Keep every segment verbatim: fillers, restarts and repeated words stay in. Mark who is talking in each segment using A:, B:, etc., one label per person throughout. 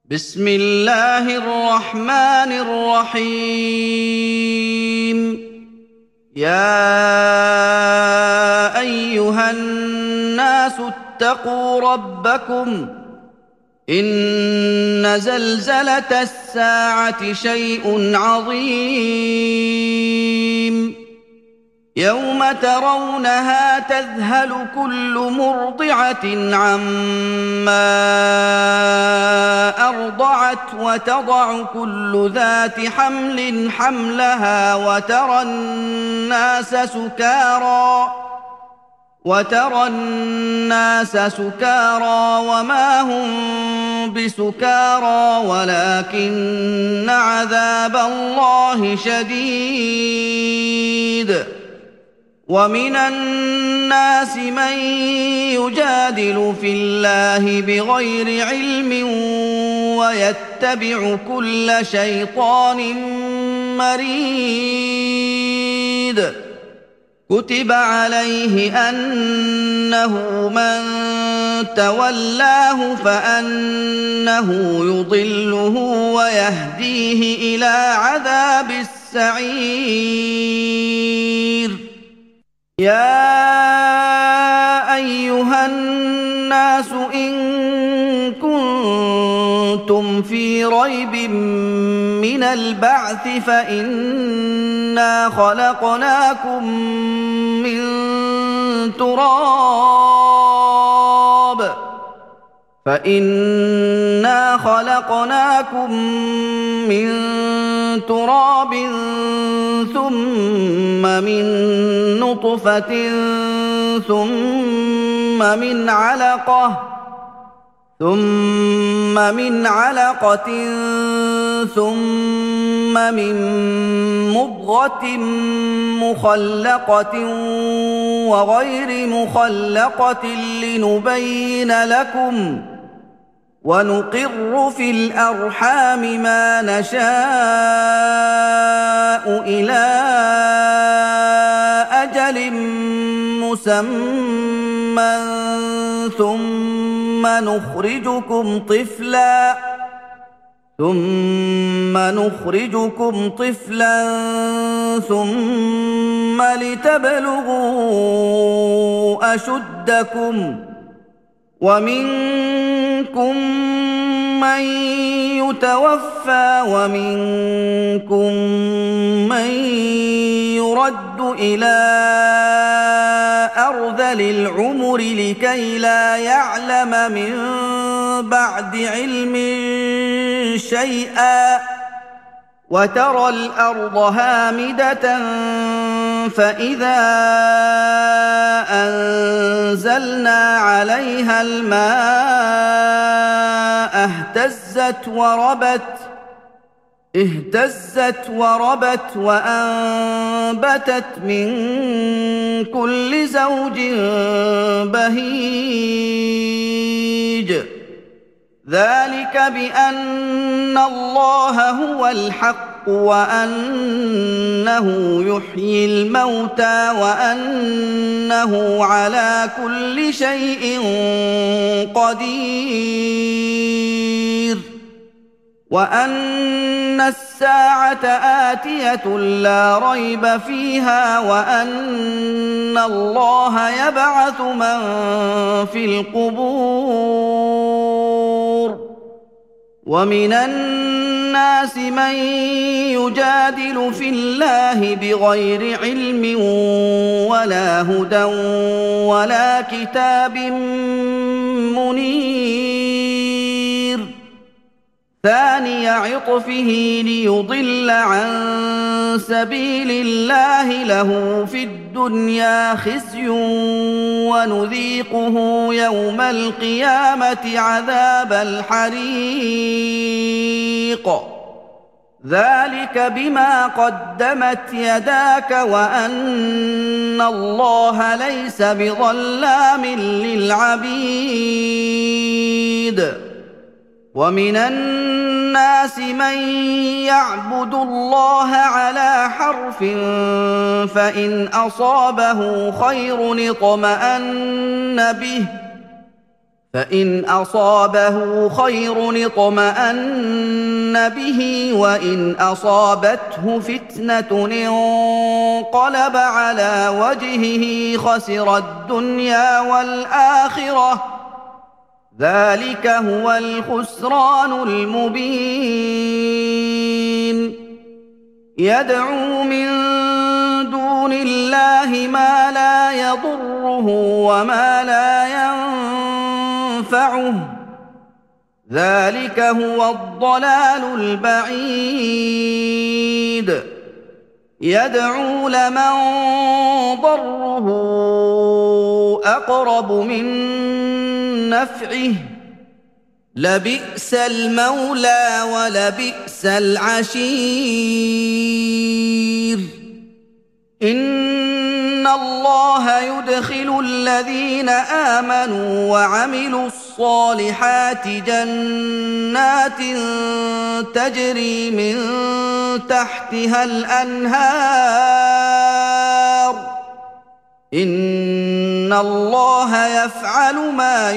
A: بسم الله الرحمن الرحيم. يا أيها الناس اتقوا ربكم، إن زلزلة الساعة شيء عظيم. يوم ترونها تذهل كل مرضعة عما أرضعت وتضع كل ذات حمل حملها وترى الناس سكارى وترى الناس سكارى وما هم بسكارى ولكن عذاب الله شديد. ومن الناس من يجادل في الله بغير علم ويتبع كل شيطان مريد. كتب عليه أنه من تولاه فأنه يضله ويهديه إلى عذاب السعير. يا أيها الناس إن كنتم في ريب من البعث فإنا خلقناكم من تراب فإنا خلقناكم من تراب ثم من نطفة ثم من علقة ثم من علقة ثم من مضغة مخلقة وغير مخلقة لنبين لكم، ونقر في الأرحام ما نشاء إلى أجل مسمى ثم نخرجكم طفلا ثم نخرجكم طفلا ثم لتبلغوا أشدكم، ومنكم من يتوفى ومنكم من يرد إلى أرذل العمر لكي لا يعلم من بعد علم شيئا، وترى الأرض هامدة فإذا أنزلنا عليها الماء اهتزت وربت اهتزت وربت وأنبتت من كل زوج بهيج. ذلك بأن الله هو الحق وأنه يحيي الموتى وأنه على كل شيء قدير، وأن الساعة آتية لا ريب فيها، وأن الله يبعث من في القبور. ومن الناس من يجادل في الله بغير علم ولا هدى ولا كتاب منير. ثاني عطفه ليضل عن سبيل الله له في الدنيا خزي ونذيقه يوم القيامة عذاب الحريق. ذلك بما قدمت يداك وأن الله ليس بظلام للعبيد. ومن الناس من يعبد الله على حرف فإن أصابه خير اطمأن به فإن أصابه خير اطمأن به وإن أصابته فتنة انقلب على وجهه خسر الدنيا والآخرة ذلك هو الخسران المبين يدعو من دون الله ما لا يضره وما لا ينفعه ذلك هو الضلال البعيد يدعو لمن ضره أقرب من نفعه لبئس المولى ولبئس العشير إن الله يدخل الذين آمنوا وعملوا الصالحات جنات تجري من تحتها الأنهار إن الله يفعل ما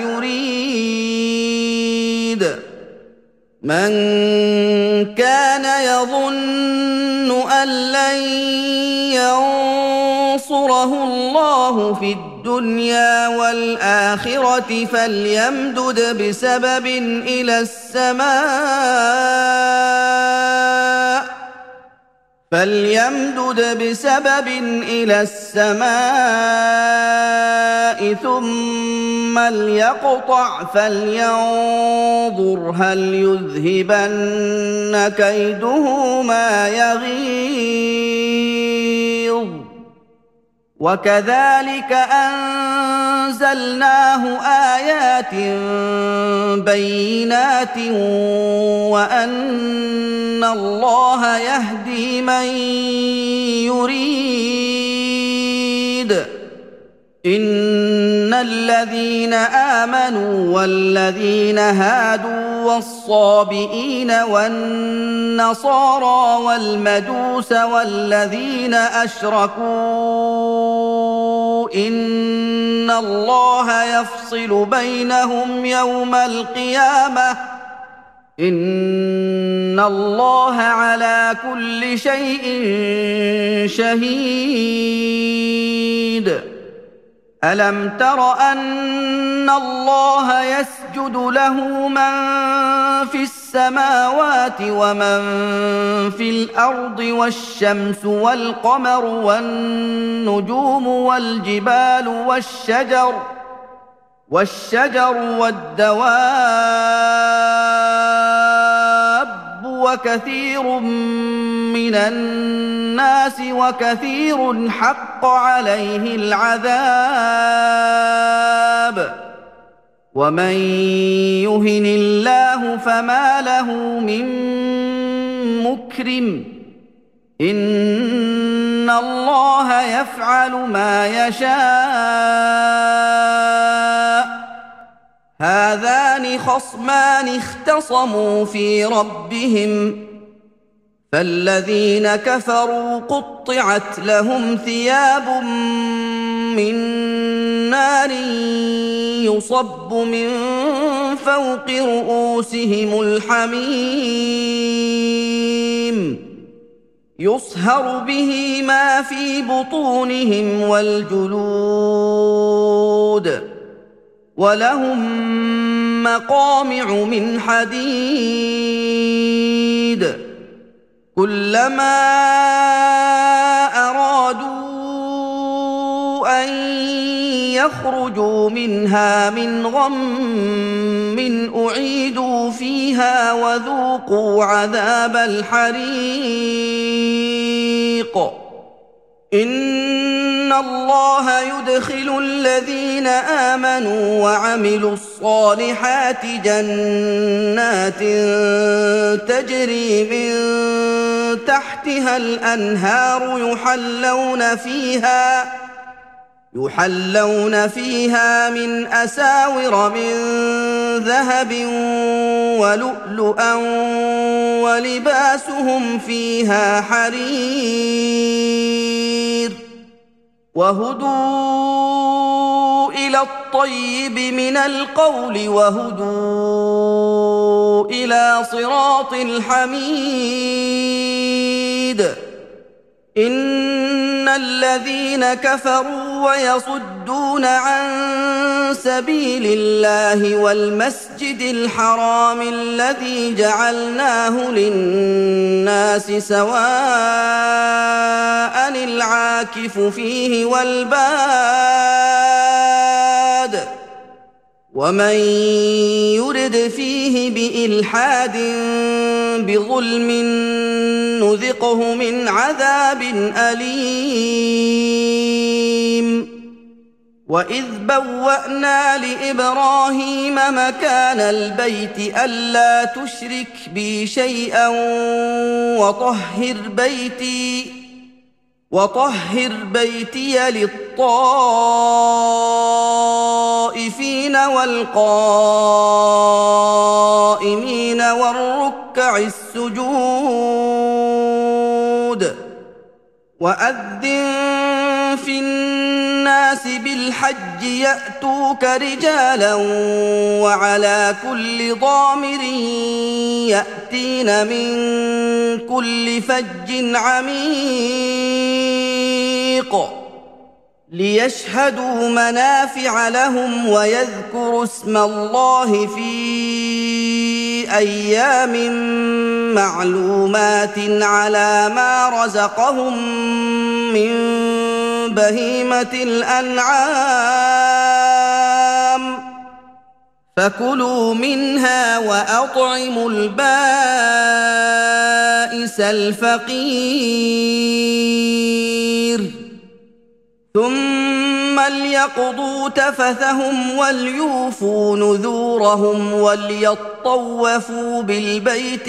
A: يريد من كان يظن أن لن ينصره الله في الدنيا والآخرة فليمدد بسبب إلى السماء فليمدد بسبب إلى السماء ثم ليقطع فلينظر هل يذهبن كيده ما يغيظ وكذلك أنزلناه آيات بينات وأن الله يهدي من يريد إن الذين آمنوا والذين هادوا والصابئين والنصارى والمجوس والذين أشركوا إن الله يفصل بينهم يوم القيامة إن الله على كل شيء شهيد ألم تر أن الله يسجد له من في السماوات ومن في الأرض والشمس والقمر والنجوم والجبال والشجر والشجر والدواب وكثير من الناس وكثير حق عليه العذاب ومن يهن الله فما له من مكرم إن الله يفعل ما يشاء هذان خصمان اختصموا في ربهم فالذين كفروا قطعت لهم ثياب من نار يصب من فوق رؤوسهم الحميم يصهر به ما في بطونهم والجلود ولهم مقامع من حديد كلما أرادوا أن يخرجوا منها من غم أعيدوا فيها وذوقوا عذاب الحريق إن الله يدخل الذين آمنوا وعملوا الصالحات جنات تجري من تحتها الأنهار يحلون فيها يحلون فيها من أساور من ذهب ولؤلؤا ولباسهم فيها حرير وهدوا إلى إلى الطيب من القول وهدوا إلى صراط الحميد إن الذين كفروا ويصدون عن سبيل الله والمسجد الحرام الذي جعلناه للناس سواء العاكف فيه والباد ومن يرد فيه بإلحاد بظلم نذقه من عذاب أليم وإذ بوأنا لإبراهيم مكان البيت ألا تشرك بي شيئا وطهر بيتي وطهر بيتي للطائفين والقائمين والركع السجود وأذن في الناس بالحج يأتوك رجالا وعلى كل ضامر يأتين من كل فج عميق ليشهدوا منافع لهم ويذكروا اسم الله في أيام معلومات على ما رزقهم من بهيمة الأنعام فكلوا منها وأطعموا البائس الفقير ثم ليقضوا تفثهم وليوفوا نذورهم وليطوفوا بالبيت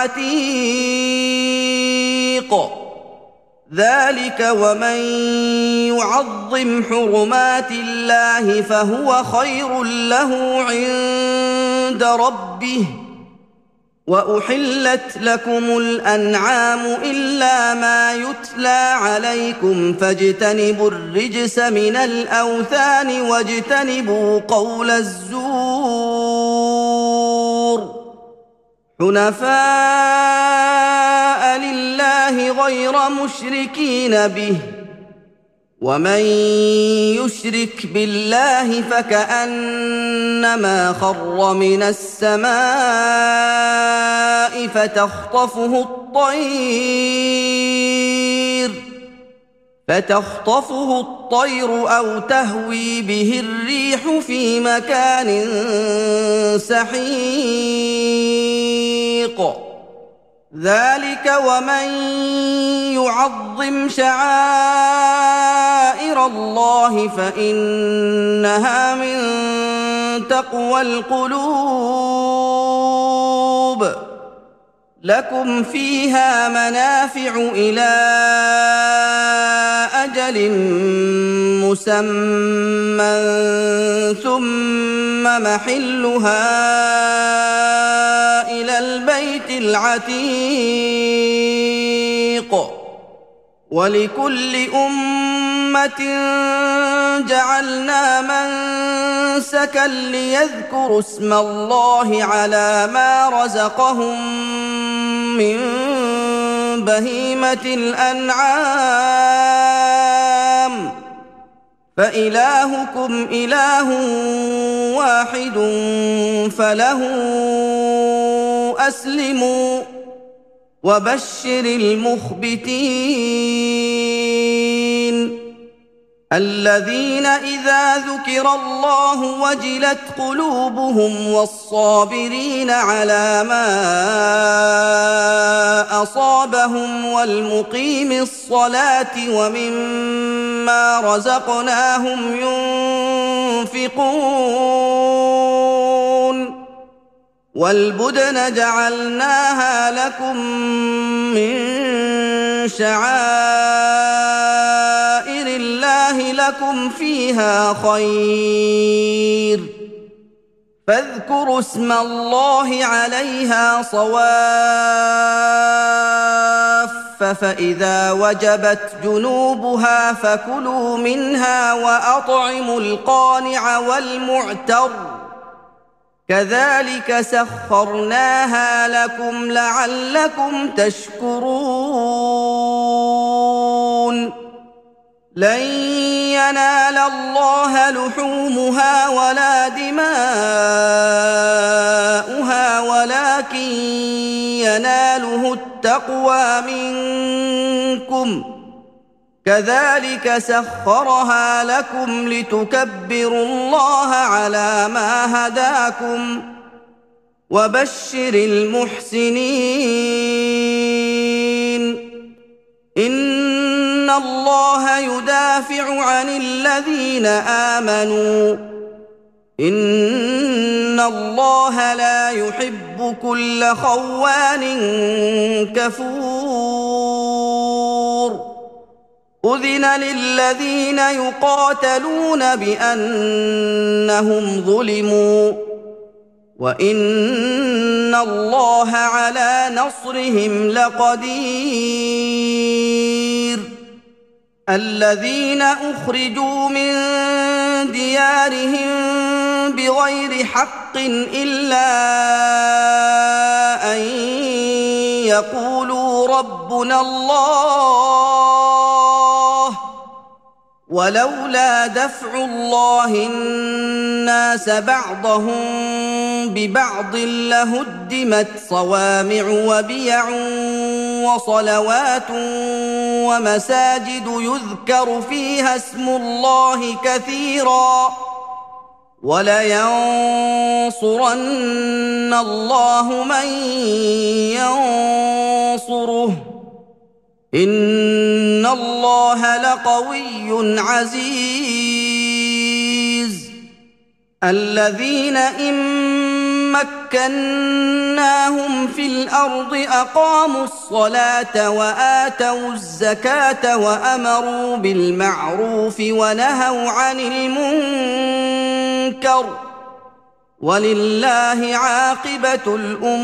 A: العتيق ذلك ومن يعظم حرمات الله فهو خير له عند ربه وأحلت لكم الأنعام إلا ما يتلى عليكم فاجتنبوا الرجس من الأوثان واجتنبوا قول الزور حنفاء لله غير مشركين به ومن يشرك بالله فكأنما خر من السماء فتخطفه الطير فتخطفه الطير أو تهوي به الريح في مكان سحيق ذلك ومن يعظم شعائر الله فإنها من تقوى القلوب لكم فيها منافع إلى أجل مسمى ثم محلها إلى البيت العتيق ولكل أمة جعلنا منسكا ليذكروا اسم الله على ما رزقهم من بهيمة الأنعام فإلهكم إله واحد فله أسلموا وبشر المخبتين الذين إذا ذكر الله وجلت قلوبهم والصابرين على ما أصابهم والمقيم الصلاة ومما رزقناهم ينفقون والبدن جعلناها لكم من شعائر الله لكم فيها خير فاذكروا اسم الله عليها صواف فإذا وجبت جنوبها فكلوا منها وأطعموا القانع والمعتر كذلك سخرناها لكم لعلكم تشكرون لن ينال الله لحومها ولا دماؤها ولكن يناله التقوى منكم كذلك سخرها لكم لتكبروا الله على ما هداكم وبشر المحسنين إن الله يدافع عن الذين آمنوا إن الله لا يحب كل خوان كفور أذن للذين يقاتلون بأنهم ظلموا وإن الله على نصرهم لقدير الذين أخرجوا من ديارهم بغير حق إلا أن يقولوا ربنا الله ولولا دفع الله الناس بعضهم ببعض لهدمت صوامع وبيع وصلوات ومساجد يذكر فيها اسم الله كثيرا ولينصرن الله من ينصره إن الله لقوي عزيز الذين إن مكناهم في الأرض أقاموا الصلاة وآتوا الزكاة وأمروا بالمعروف ونهوا عن المنكر ولله عاقبة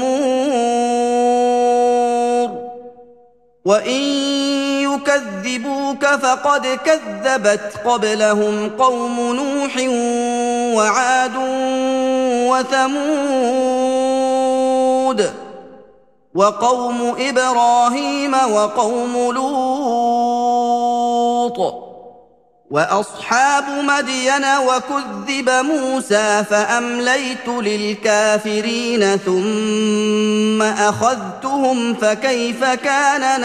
A: الأمور وإن يكذبوك فقد كذبت قبلهم قوم نوح وعاد وثمود وقوم إبراهيم وقوم لوط وأصحاب مدين وكذب موسى فأمليت للكافرين ثم أخذتهم فكيف كان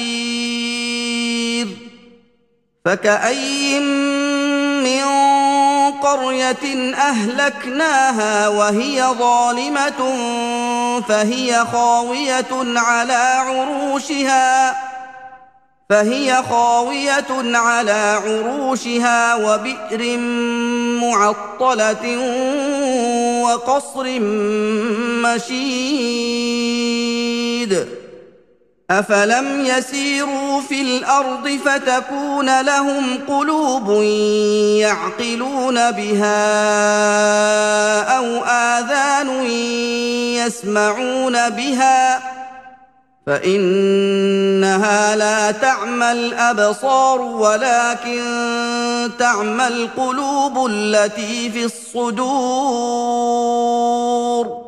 A: نكير فكأي من قرية أهلكناها وهي ظالمة فهي خاوية على عروشها فهي خاوية على عروشها وبئر معطلة وقصر مشيد أفلم يسيروا في الأرض فتكون لهم قلوب يعقلون بها أو آذان يسمعون بها فإنها لا تعمى الأبصار ولكن تعمى القلوب التي في الصدور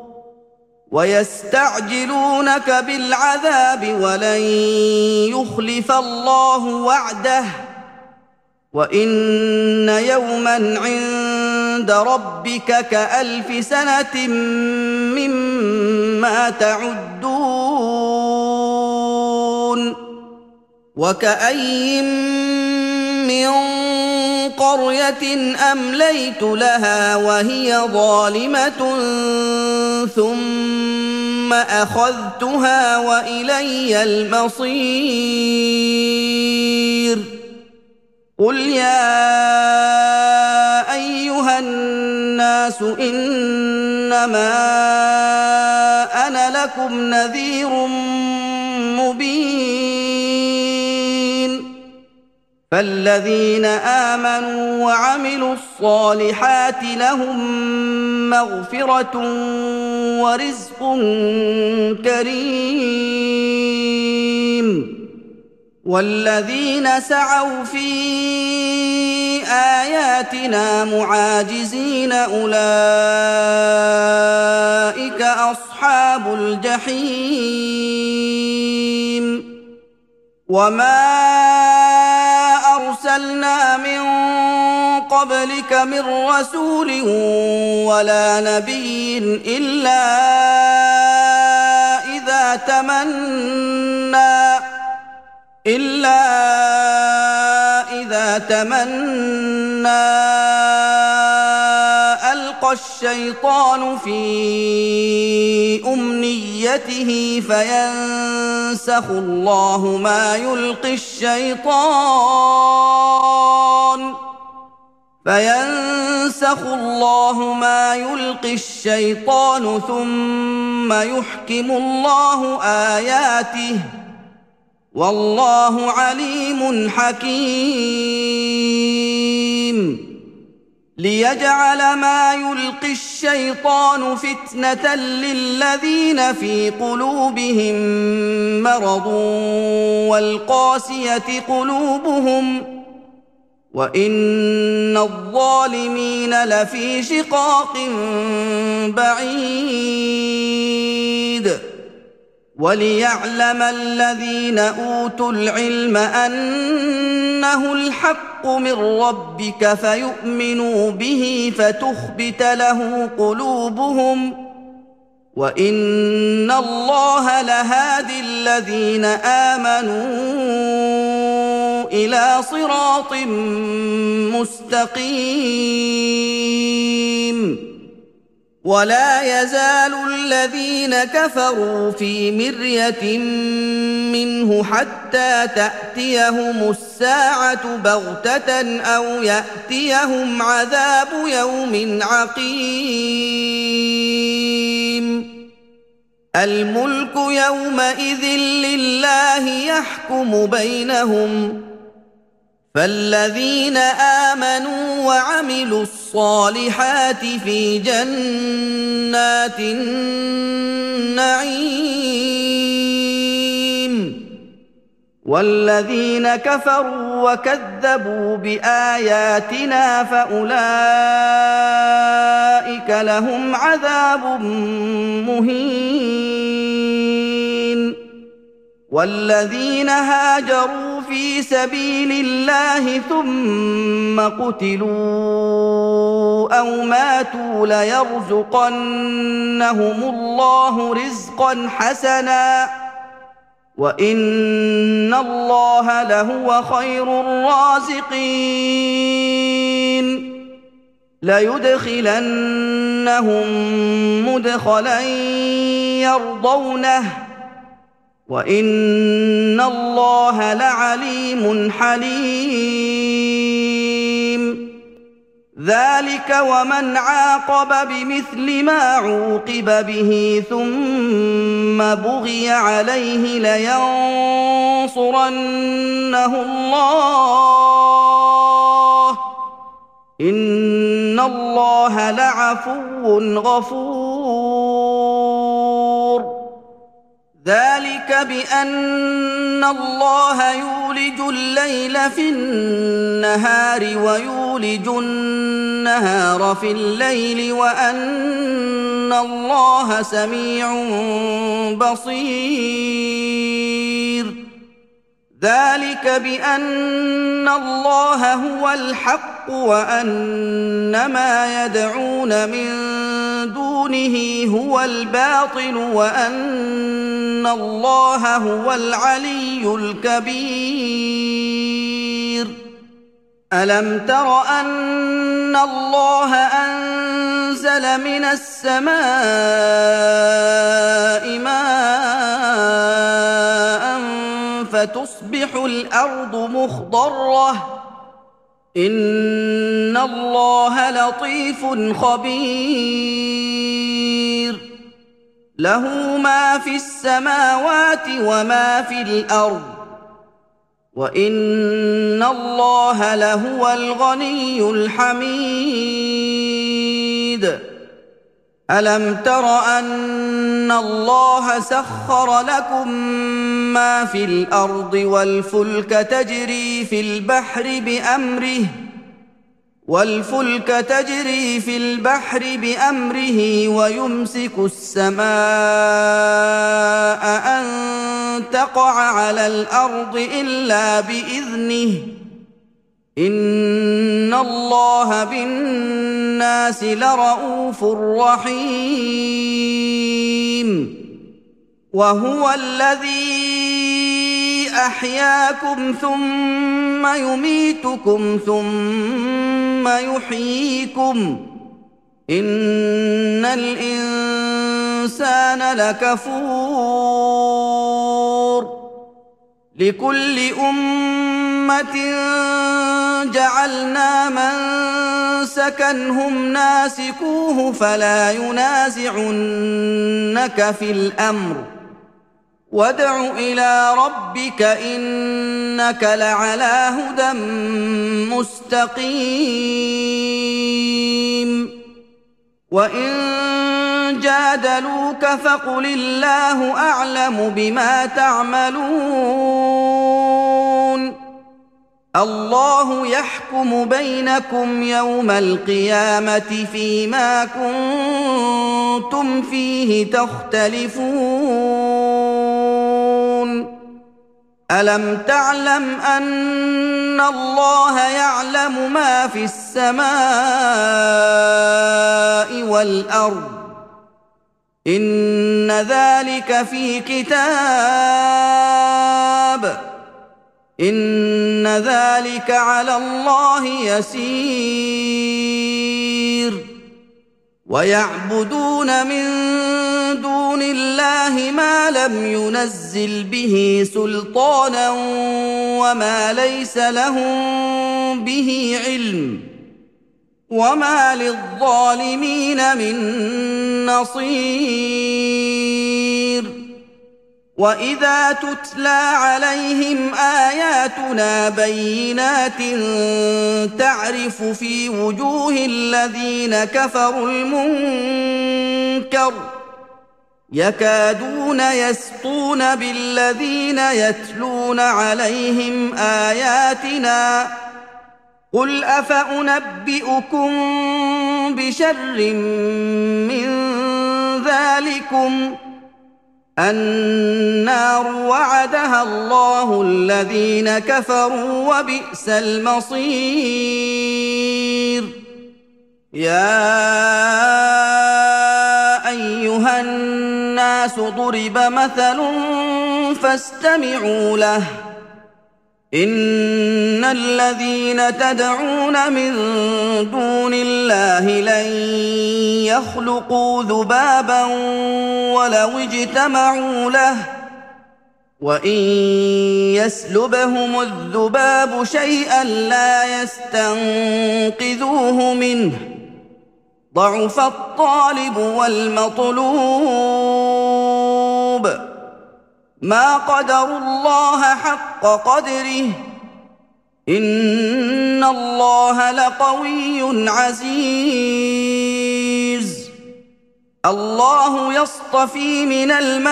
A: ويستعجلونك بالعذاب ولن يخلف الله وعده وإن يوما عند ربك كألف سنة مما تعدون وكأي من قرية أمليت لها وهي ظالمة ثم أخذتها وإلي المصير قل يا أيها الناس إنما أنا لكم نذير مبين فالذين آمنوا وعملوا الصالحات لهم مغفرة ورزق كريم والذين سعوا في آياتنا معاجزين أولئك أصحاب الجحيم وما أرسلنا من قبلك من رسول ولا نبي إلا إذا تمنى إلا إذا تمنى ألقى الشيطان في أمنيته فينسخ الله ما يلقي الشيطان فينسخ الله ما يلقي الشيطان ثم يحكم الله آياته والله عليم حكيم ليجعل ما يلقي الشيطان فتنة للذين في قلوبهم مرض والقاسية قلوبهم وإن الظالمين لفي شقاق بعيد وليعلم الذين أوتوا العلم أنه الحق من ربك فيؤمنوا به فتخبت له قلوبهم وإن الله لهادي الذين آمنوا إلى صراط مستقيم ولا يزال الذين كفروا في مرية منه حتى تأتيهم الساعة بغتة أو يأتيهم عذاب يوم عقيم الملك يومئذ لله يحكم بينهم فالذين آمنوا وعملوا الصالحات في جنات النعيم والذين كفروا وكذبوا بآياتنا فأولئك لهم عذاب مهين والذين هاجروا في سبيل الله ثم قتلوا أو ماتوا ليرزقنهم الله رزقا حسنا وإن الله لهو خير الرازقين ليدخلنهم مدخلا يرضونه وإن الله لعليم حليم ذلك ومن عاقب بمثل ما عوقب به ثم بغي عليه لينصرنه الله إن الله لعفو غفور ذلك بأن الله يولج الليل في النهار ويولج النهار في الليل وأن الله سميع بصير ذلك بأن الله هو الحق وأن ما يدعون من دونه هو الباطل وأن الله هو العلي الكبير ألم تر أن الله أنزل من السماء ماء فتصبح الأرض مخضرة إن الله لطيف خبير له ما في السماوات وما في الأرض وإن الله لهو الغني الحميد ألم تر أن الله سخر لكم ما في الأرض والفلك تجري في البحر بأمره والفلك تجري في البحر بأمره ويمسك السماء أن تقع على الأرض إلا بإذنه إن الله بالناس لرءوف رحيم وهو الذي أحياكم ثم يميتكم ثم يحييكم إن الإنسان لكفور لكل أمة جعلنا منسكا هم ناسكوه فلا ينازعنك في الأمر وادع إلى ربك إنك لعلى هدى مستقيم وإن جادلوك فقل الله أعلم بما تعملون الله يحكم بينكم يوم القيامة فيما كنتم فيه تختلفون ألم تعلم أن الله يعلم ما في السماء والأرض إن ذلك في كتاب إن ذلك على الله يسير ويعبدون من دون الله ما لم ينزل به سلطانا وما ليس لهم به علم وما للظالمين من نصير وإذا تتلى عليهم آياتنا بينات تعرف في وجوه الذين كفروا المنكر يكادون يسطون بالذين يتلون عليهم آياتنا قل أفأنبئكم بشر من ذلكم النار وعدها الله الذين كفروا وبئس المصير يا أيها الناس ضرب مثل فاستمعوا له إن الذين تدعون من دون الله لن يخلقوا ذبابا ولو اجتمعوا له وإن يسلبهم الذباب شيئا لا يستنقذوه منه ضعف الطالب والمطلوب ما قدروا الله حق قدره إن الله لقوي عزيز الله يصطفي من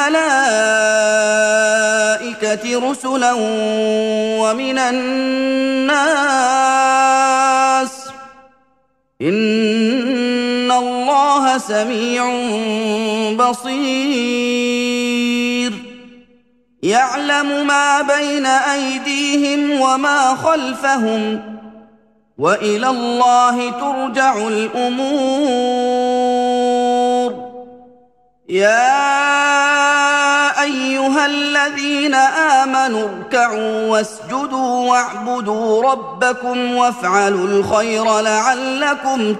A: الملائكة رسلا ومن الناس إن الله سميع بصير يعلم ما بين أيديهم وما خلفهم وإلى الله ترجع الأمور يا أيها الذين آمنوا اركعوا واسجدوا واعبدوا ربكم وافعلوا الخير لعلكم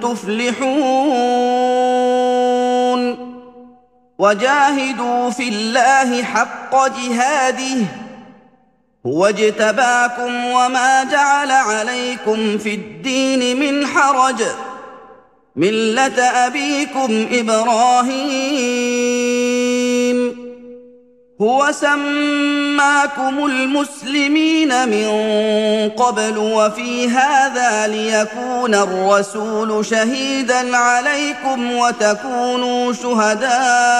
A: تفلحون وجاهدوا في الله حق جهاده هو اجتباكم وما جعل عليكم في الدين من حرج ملة أبيكم إبراهيم هو سماكم المسلمين من قبل وفي هذا ليكون الرسول شهيدا عليكم وتكونوا شهداء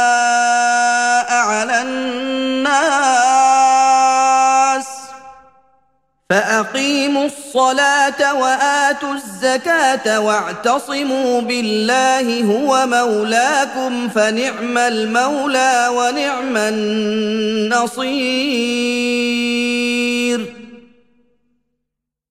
A: على الناس فأقيموا الصلاة وآتوا الزكاة واعتصموا بالله هو مولاكم فنعم المولى ونعم النصير.